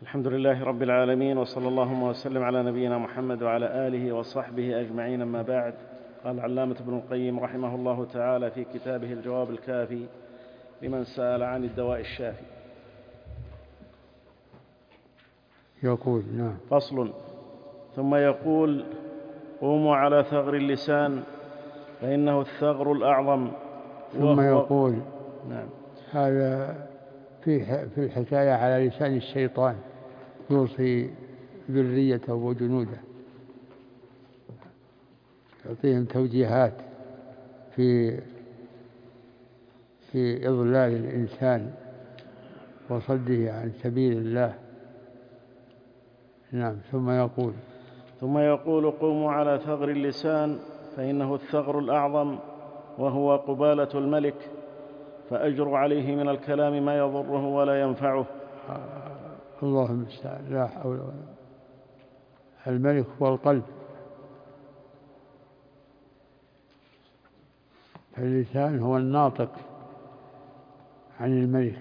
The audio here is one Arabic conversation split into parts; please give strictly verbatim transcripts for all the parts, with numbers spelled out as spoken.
الحمد لله رب العالمين، وصلى اللهم وسلم على نبينا محمد وعلى آله وصحبه أجمعين. أما بعد، قال العلامة ابن القيم رحمه الله تعالى في كتابه الجواب الكافي لمن سأل عن الدواء الشافي، يقول نعم. فصل. ثم يقول: قوموا على ثغر اللسان فإنه الثغر الأعظم. ثم يقول نعم. هذا في في الحكاية على لسان الشيطان، يوصي ذريته وجنوده، يعطيهم توجيهات في في إضلال الإنسان وصده عن سبيل الله. نعم. ثم يقول ثم يقول: قوموا على ثغر اللسان فإنه الثغر الأعظم، وهو قبالة الملك، فأجروا عليه من الكلام ما يضره ولا ينفعه. آه اللهم المستعان، لا حول ولا قوة. الملك هو القلب، فاللسان هو الناطق عن الملك،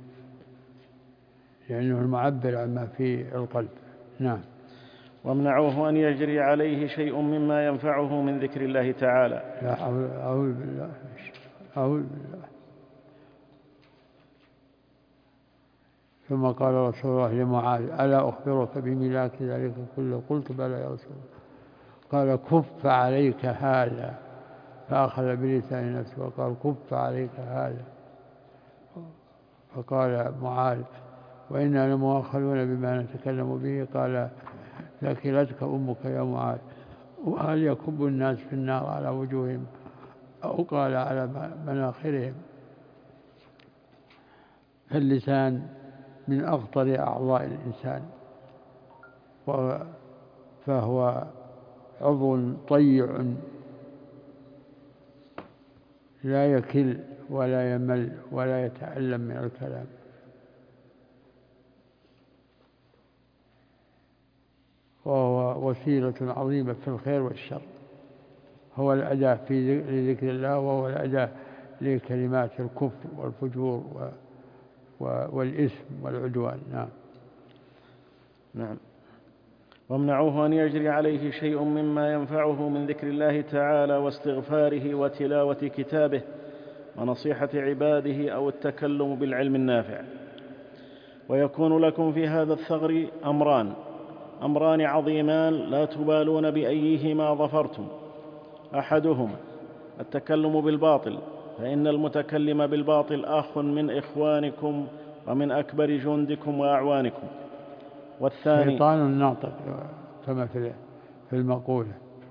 لأنه المعبر عما في القلب. نعم. وامنعوه أن يجري عليه شيء مما ينفعه من ذكر الله تعالى. لا حول. أعوذ بالله أعوذ بالله. ثم قال رسول الله لمعاذ: ألا أخبرك بملاك ذلك كله؟ قلت: بلى يا رسول الله. قال: كف عليك هذا. فأخذ بلسان نفسه وقال: كف عليك هذا. فقال معاذ: وإنا لمؤاخذون بما نتكلم به. قال: ثكلتك أمك يا معاذ. وهل يكب الناس في النار على وجوههم أو قال على مناخرهم؟ فاللسان من أخطر أعضاء الإنسان، فهو عضو طيع لا يكل ولا يمل ولا يتألم من الكلام. وهو وسيلة عظيمة في الخير والشر، هو الأداة في ذكر الله، وهو الأداة لكلمات الكفر والفجور والإثم والعدوان. نعم. نعم. وامنعوه أن يجري عليه شيء مما ينفعه من ذكر الله تعالى واستغفاره وتلاوة كتابه ونصيحة عباده أو التكلم بالعلم النافع. ويكون لكم في هذا الثغر أمران أمران عظيمان لا تبالون بأيهما ظفرتم. أحدهما التكلم بالباطل، فإن المتكلم بالباطل أخ من إخوانكم ومن أكبر جندكم وأعوانكم. والثاني شيطان ناطق كما في المقولة: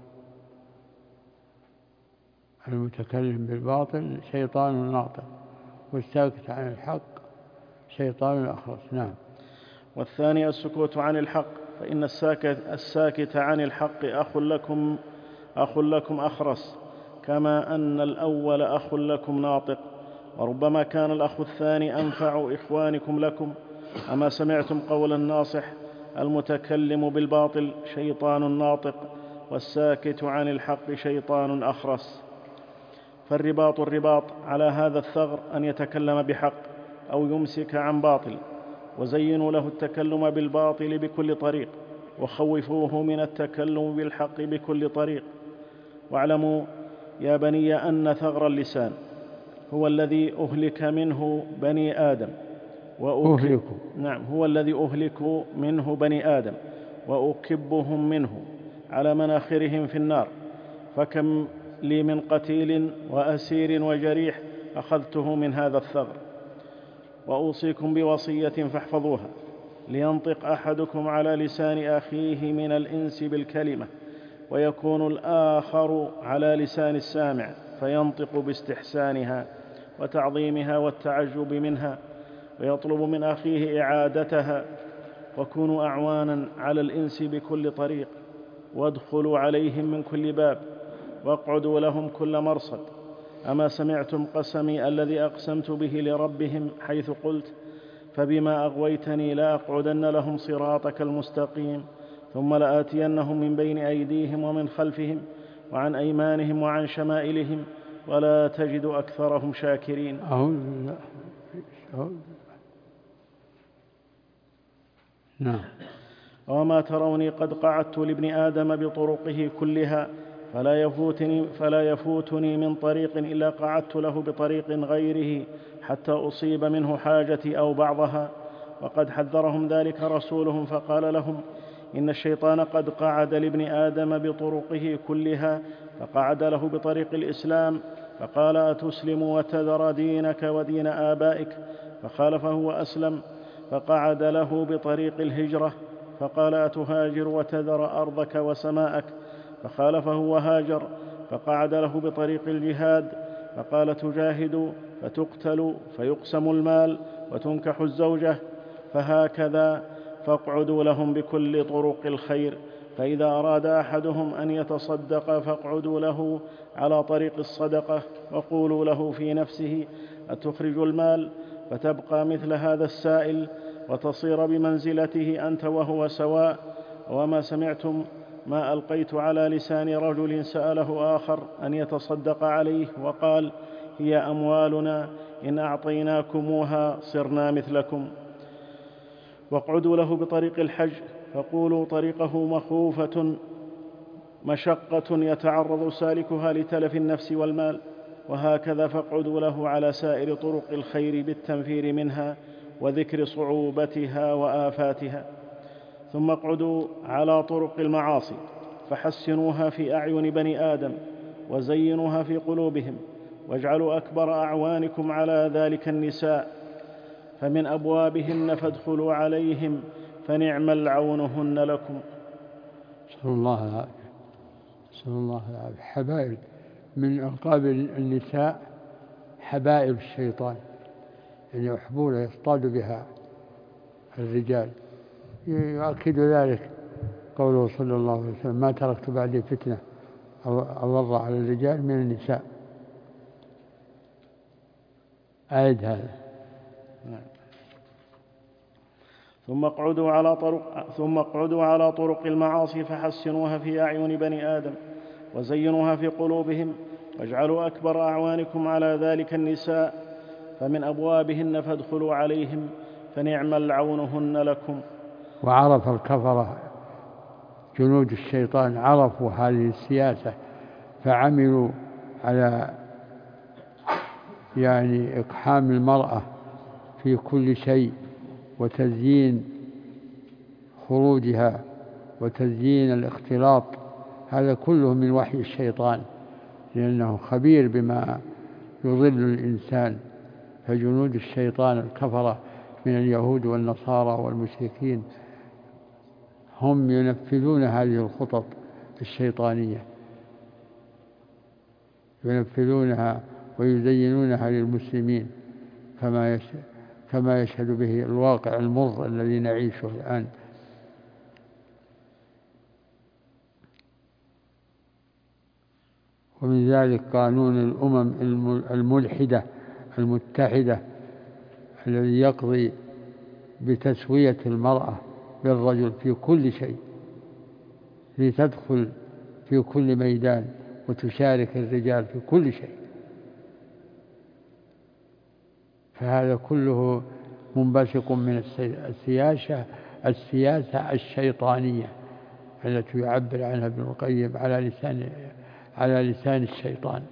المتكلم بالباطل شيطان ناطق، والساكت عن الحق شيطان أخرس. نعم. والثاني السكوت عن الحق، فإن الساكت, الساكت عن الحق أخ لكم أخ لكم أخرس، كما أن الأول أخ لكم ناطق، وربما كان الأخ الثاني أنفع إخوانكم لكم. أما سمعتم قول الناصح: المتكلم بالباطل شيطان ناطق، والساكت عن الحق شيطان أخرس. فالرباط الرباط على هذا الثغر أن يتكلم بحق أو يمسك عن باطل، وزينوا له التكلم بالباطل بكل طريق، وخوفوه من التكلم بالحق بكل طريق. واعلموا يا بني أن ثغر اللسان هو الذي أهلك منه بني آدم وأهلك نعم هو الذي أهلك منه بني آدم وأكبهم منه على مناخرهم في النار. فكم لي من قتيل وأسير وجريح أخذته من هذا الثغر. وأوصيكم بوصية فاحفظوها: لينطق أحدكم على لسان أخيه من الإنس بالكلمة، ويكون الآخر على لسان السامع فينطق باستحسانها وتعظيمها والتعجب منها، ويطلب من أخيه إعادتها. وكونوا أعوانا على الإنس بكل طريق، وادخلوا عليهم من كل باب، واقعدوا لهم كل مرصد. أما سمعتم قسمي الذي أقسمت به لربهم، حيث قلت: فبما أغويتني لأقعدن لهم صراطك المستقيم، ثم لآتينهم من بين أيديهم ومن خلفهم وعن أيمانهم وعن شمائلهم، ولا تجد أكثرهم شاكرين. أعوذ بالله. نعم. وما تروني قد قعدت لابن آدم بطرقه كلها فلا يفوتني, فلا يفوتني من طريق إلا قعدت له بطريق غيره حتى أصيب منه حاجتي أو بعضها. وقد حذرهم ذلك رسولهم فقال لهم: إن الشيطان قد قعد لابن آدم بطرقه كلها فقعد له بطريق الإسلام فقال: أتسلم وتذر دينك ودين آبائك؟ فخالفه وأسلم. فقعد له بطريق الهجرة فقال: أتهاجر وتذر أرضك وسماءك؟ فخالفه وهاجر. فقعد له بطريق الجهاد فقال: تجاهد فتقتل فيقسم المال وتنكح الزوجة. فهكذا فاقعدوا لهم بكل طرق الخير، فإذا أراد أحدهم أن يتصدق فاقعدوا له على طريق الصدقة وقولوا له في نفسه: أتخرج المال؟ فتبقى مثل هذا السائل وتصير بمنزلته أنت وهو سواء. وما سمعتم ما ألقيت على لسان رجل سأله آخر أن يتصدق عليه وقال: هي أموالنا إن أعطيناكموها صرنا مثلكم. واقعدوا له بطريق الحج فقولوا: طريقه مخوفة مشقة يتعرض سالكها لتلف النفس والمال. وهكذا فاقعدوا له على سائر طرق الخير بالتنفير منها وذكر صعوبتها وآفاتها. ثم اقعدوا على طرق المعاصي فحسنوها في أعين بني آدم وزينوها في قلوبهم، واجعلوا أكبر أعوانكم على ذلك النساء، فمن أبوابهن فادخلوا عليهم فنعم العونهن لكم. نسأل الله العافية. نسأل الله العافية. حبائل من ألقاب النساء حبائل الشيطان، يعني حبولة يصطاد بها الرجال. يؤكد ذلك قوله صلى الله عليه وسلم: ما تركت بعدي فتنة أضر على الرجال من النساء. أعد هذا. ثم اقعدوا على طرق ثم اقعدوا على طرق المعاصي فحسنوها في أعين بني آدم وزينوها في قلوبهم، واجعلوا أكبر أعوانكم على ذلك النساء، فمن أبوابهن فادخلوا عليهم فنعم العونهن لكم. وعرف الكفرة جنود الشيطان عرفوا هذه السياسة فعملوا على يعني إقحام المرأة في كل شيء وتزيين خروجها وتزيين الاختلاط. هذا كله من وحي الشيطان، لأنه خبير بما يضل الإنسان. فجنود الشيطان الكفرة من اليهود والنصارى والمشركين هم ينفذون هذه الخطط الشيطانية، ينفذونها ويزينونها للمسلمين كما كما يشهد به الواقع المر الذي نعيشه الآن. ومن ذلك قانون الأمم الملحدة المتحدة الذي يقضي بتسوية المرأة بالرجل في كل شيء، لتدخل في كل ميدان وتشارك الرجال في كل شيء. فهذا كله منبثق من السياسة السياسة الشيطانية التي يعبر عنها ابن القيم على لسان على لسان الشيطان.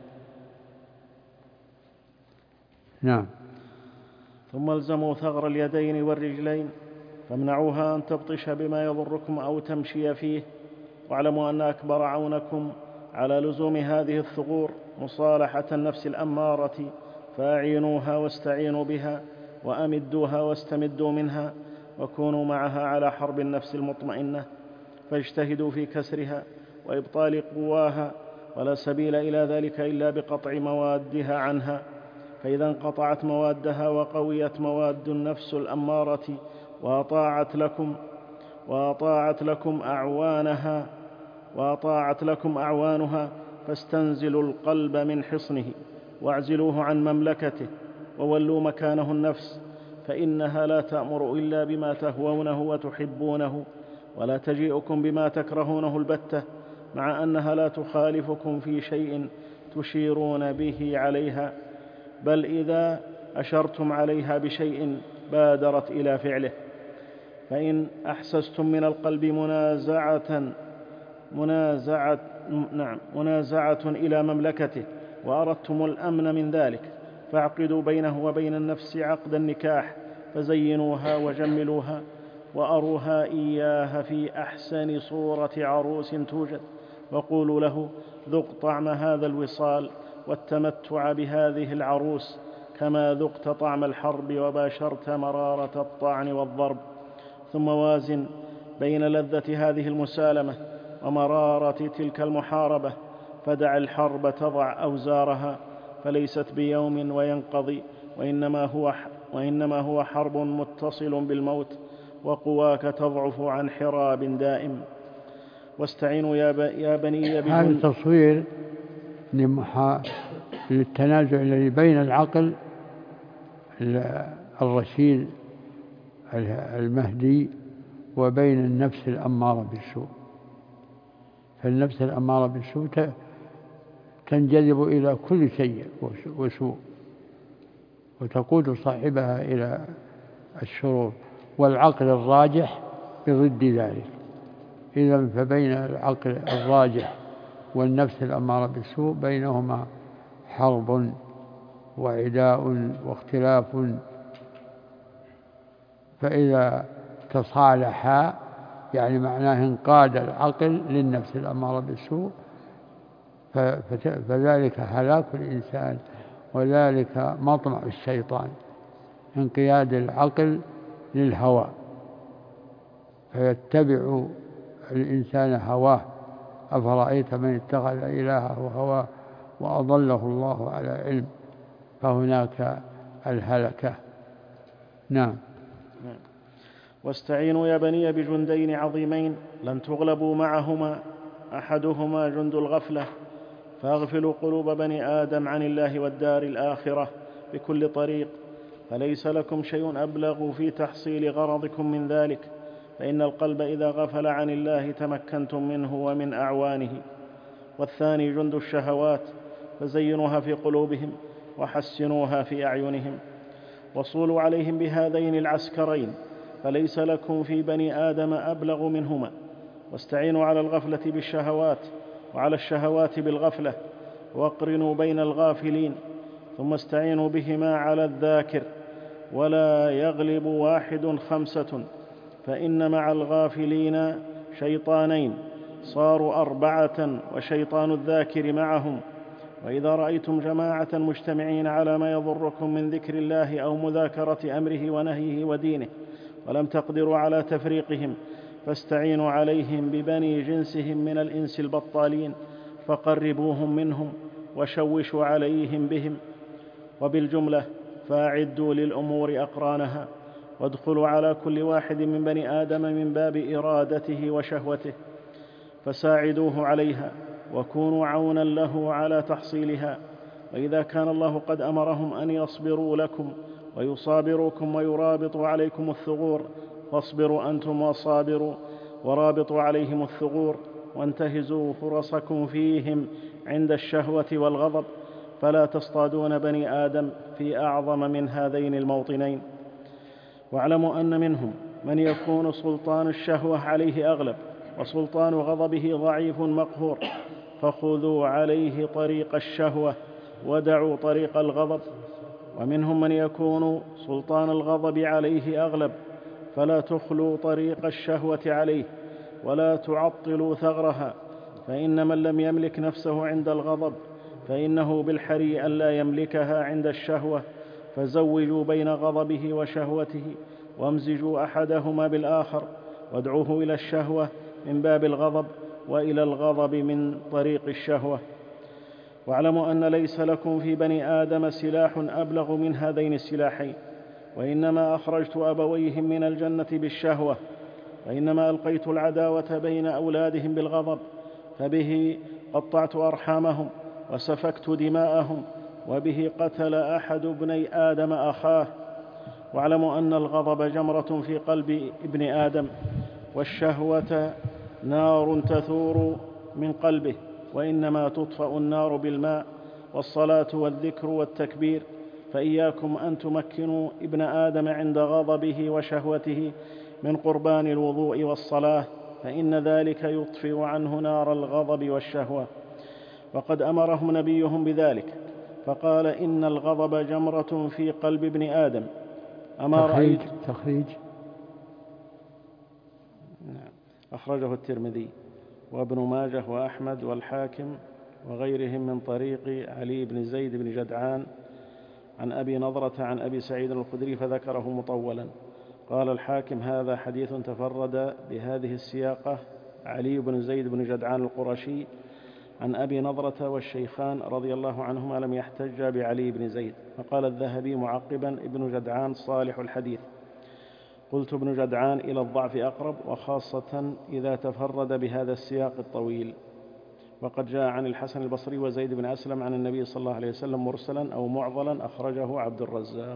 نعم. ثم الزموا ثغر اليدين والرجلين فامنعوها أن تبطش بما يضركم أو تمشي فيه، واعلموا أن أكبر عونكم على لزوم هذه الثغور مصالحة النفس الأمارة، فأعينوها واستعينوا بها وأمدوها واستمدوا منها، وكونوا معها على حرب النفس المطمئنة، فاجتهدوا في كسرها وإبطال قواها، ولا سبيل إلى ذلك إلا بقطع موادها عنها. فإذا انقطعت موادها وقويت مواد النفس الأمارة وأطاعت لكم وأطاعت لكم أعوانها وأطاعت لكم أعوانها فاستنزلوا القلب من حصنه واعزلوه عن مملكته وولوا مكانه النفس، فإنها لا تأمر إلا بما تهوونه وتحبونه، ولا تجيئكم بما تكرهونه البتة، مع أنها لا تخالفكم في شيء تشيرون به عليها، بل إذا أشرتم عليها بشيء بادرت إلى فعله. فإن أحسستم من القلب منازعة منازعة نعم منازعة إلى مملكته وأردتم الأمن من ذلك فاعقدوا بينه وبين النفس عقد النكاح، فزينوها وجملوها وأروها إياها في أحسن صورة عروس توجد، وقولوا له ذق طعم هذا الوصال والتمتع بهذه العروس كما ذقت طعم الحرب وباشرت مرارة الطعن والضرب، ثم وازن بين لذة هذه المسالمة ومرارة تلك المحاربة، فدع الحرب تضع أوزارها، فليست بيوم وينقضي، وإنما هو, وإنما هو حرب متصل بالموت، وقواك تضعف عن حراب دائم. واستعينوا يا بني هذا تصوير للتنازع الذي بين العقل الرشيد المهدي وبين النفس الأمارة بالسوء. فالنفس الأمارة بالسوء تنجذب إلى كل شيء وسوء وتقود صاحبها إلى الشرور، والعقل الراجح بضد ذلك. إذن فبين العقل الراجح والنفس الأمارة بالسوء بينهما حرب وعداء واختلاف، فإذا تصالحا يعني معناه انقاد العقل للنفس الأمارة بالسوء فذلك هلاك الإنسان، وذلك مطمع الشيطان، انقياد العقل للهوى، فيتبع الإنسان هواه. أفرأيت من اتخذ إلهه هواه وأضله الله على علم، فهناك الهلكة. نعم. واستعينوا يا بني بجندين عظيمين لن تغلبوا معهما، أحدهما جند الغفلة، فاغفلوا قلوب بني آدم عن الله والدار الآخرة بكل طريق، فليس لكم شيء أبلغ في تحصيل غرضكم من ذلك، فإن القلب إذا غفل عن الله تمكنتم منه ومن أعوانه. والثاني جند الشهوات، فزينوها في قلوبهم وحسنوها في أعينهم، وصولوا عليهم بهذين العسكرين، فليس لكم في بني آدم أبلغ منهما. واستعينوا على الغفلة بالشهوات وعلى الشهوات بالغفلة، واقرنوا بين الغافلين، ثم استعينوا بهما على الذاكر، ولا يغلب واحد خمسة، فإن مع الغافلين شيطانين صاروا أربعة وشيطان الذاكر معهم. وإذا رأيتم جماعة مجتمعين على ما يضركم من ذكر الله أو مذاكرة أمره ونهيه ودينه ولم تقدروا على تفريقهم، فاستعينوا عليهم ببني جنسهم من الإنس البطالين، فقربوهم منهم وشوشوا عليهم بهم. وبالجملة فأعدوا للأمور أقرانها، وادخلوا على كل واحد من بني آدم من باب إرادته وشهوته، فساعدوه عليها وكونوا عونا له على تحصيلها. وإذا كان الله قد أمرهم أن يصبروا لكم ويصابروكم ويرابطوا عليكم الثغور، فاصبروا أنتم وصابروا ورابطوا عليهم الثغور، وانتهزوا فرصكم فيهم عند الشهوة والغضب، فلا تصطادون بني آدم في أعظم من هذين الموطنين. واعلموا أن منهم من يكون سلطان الشهوة عليه أغلب وسلطان غضبه ضعيف مقهور، فخذوا عليه طريق الشهوة ودعوا طريق الغضب. ومنهم من يكون سلطان الغضب عليه أغلب، فلا تخلوا طريق الشهوة عليه ولا تعطلوا ثغرها، فإن من لم يملك نفسه عند الغضب فإنه بالحري ألا يملكها عند الشهوة، فزوجوا بين غضبه وشهوته وامزجوا أحدهما بالآخر، وادعوه إلى الشهوة من باب الغضب وإلى الغضب من طريق الشهوة. واعلموا أن ليس لكم في بني آدم سلاح أبلغ من هذين السلاحين، وإنما أخرجت أبويهم من الجنة بالشهوة، وإنما ألقيت العداوة بين أولادهم بالغضب، فبه قطعت أرحامهم وسفكت دماءهم، وبه قتل أحد ابني آدم أخاه. واعلموا أن الغضب جمرة في قلب ابن آدم، والشهوة نار تثور من قلبه، وإنما تطفأ النار بالماء والصلاة والذكر والتكبير. فإياكم أن تمكنوا ابن آدم عند غضبه وشهوته من قربان الوضوء والصلاة، فإن ذلك يطفئ عنه نار الغضب والشهوة. وقد أمرهم نبيهم بذلك، فقال: إن الغضب جمرة في قلب ابن آدم. أما تخريج, رأيت تخريج أخرجه الترمذي وابن ماجه وأحمد والحاكم وغيرهم من طريق علي بن زيد بن جدعان عن أبي نضرة عن أبي سعيد الخدري فذكره مطولا. قال الحاكم: هذا حديث تفرد بهذه السياقة علي بن زيد بن جدعان القرشي عن أبي نضرة، والشيخان رضي الله عنهما لم يحتجا بعلي بن زيد. فقال الذهبي معقبا: ابن جدعان صالح الحديث. قلت: ابن جدعان إلى الضعف أقرب، وخاصة إذا تفرد بهذا السياق الطويل. وقد جاء عن الحسن البصري وزيد بن أسلم عن النبي صلى الله عليه وسلم مرسلا أو معضلا، أخرجه عبد الرزاق.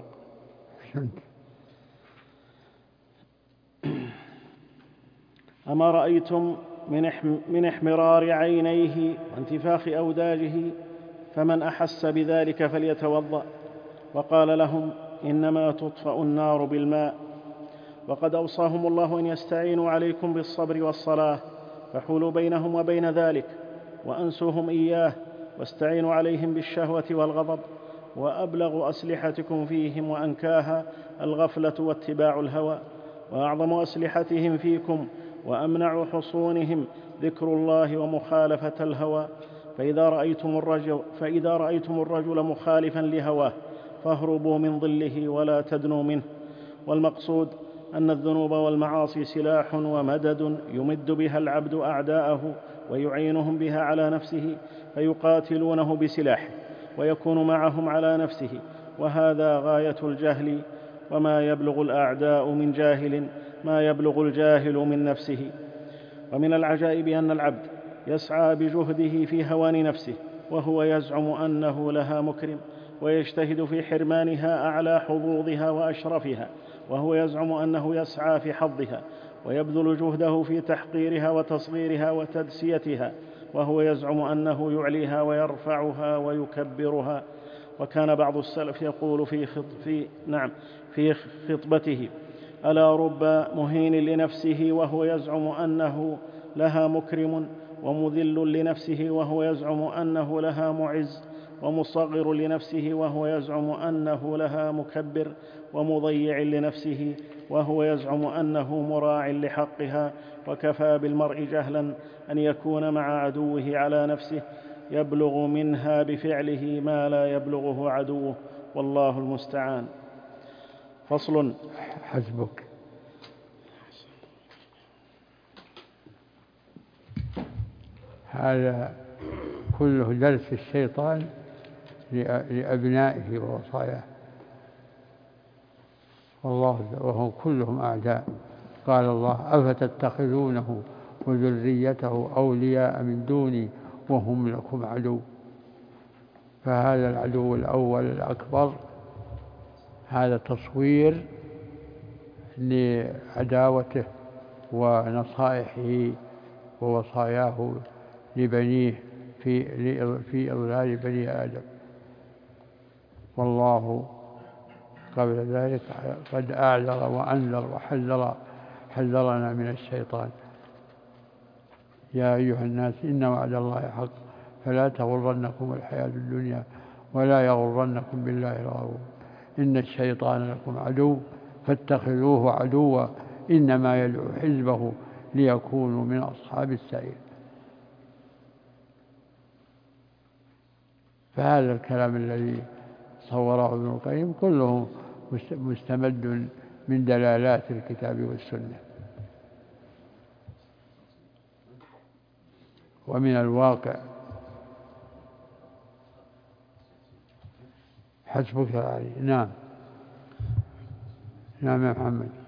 أما رأيتم من احمرار عينيه وانتفاخ أوداجه، فمن أحس بذلك فليتوضأ. وقال لهم: إنما تطفأ النار بالماء. وقد أوصاهم الله أن يستعينوا عليكم بالصبر والصلاة، فحولوا بينهم وبين ذلك وأنسوهم إياه، واستعينوا عليهم بالشهوة والغضب. وأبلغ أسلحتكم فيهم وأنكاها الغفلة واتباع الهوى، وأعظم أسلحتهم فيكم وأمنع حصونهم ذكر الله ومخالفة الهوى. فإذا رأيتم الرجل, فإذا رأيتم الرجل مخالفا لهواه فاهربوا من ظله ولا تدنوا منه. والمقصود أن الذنوب والمعاصي سلاح ومدد يمد بها العبد أعداءه ويعينهم بها على نفسه، فيقاتلونه بسلاحه ويكون معهم على نفسه، وهذا غاية الجهل. وما يبلغ الأعداء من جاهل ما يبلغ الجاهل من نفسه. ومن العجائب أن العبد يسعى بجهده في هوان نفسه وهو يزعم أنه لها مكرم، ويجتهد في حرمانها أعلى حظوظها وأشرفها، وهو يزعم أنه يسعى في حظها، ويبذل جهده في تحقيرها وتصغيرها وتدسيتها، وهو يزعم أنه يعليها ويرفعها ويكبرها. وكان بعض السلف يقول في, خط في, نعم في خطبته: ألا رب مهين لنفسه وهو يزعم أنه لها مكرم، ومذل لنفسه وهو يزعم أنه لها معز، ومصغر لنفسه وهو يزعم أنه لها مكبر، ومضيع لنفسه وهو يزعم أنه مراع لحقها. وكفى بالمرء جهلا أن يكون مع عدوه على نفسه يبلغ منها بفعله ما لا يبلغه عدوه، والله المستعان. فصل. حسبك. هذا كله درس الشيطان لأبنائه ووصاياه، والله وهم كلهم أعداء. قال الله: أفتتخذونه وذريته أولياء من دوني وهم لكم عدو. فهذا العدو الأول الأكبر، هذا تصوير لعداوته ونصائحه ووصاياه لبنيه في في إضلال بني آدم. والله قبل ذلك قد أعذر وأنذر وحذر حذرنا من الشيطان: يا أيها الناس إن وعد الله حق فلا تغرنكم الحياة الدنيا ولا يغرنكم بالله الغرور، إن الشيطان لكم عدو فاتخذوه عدوا إنما يدعو حزبه ليكونوا من أصحاب السعير. فهذا الكلام الذي صوره ابن القيم كله مستمد من دلالات الكتاب والسنة ومن الواقع. حسبك يا علي. نعم نعم يا محمد.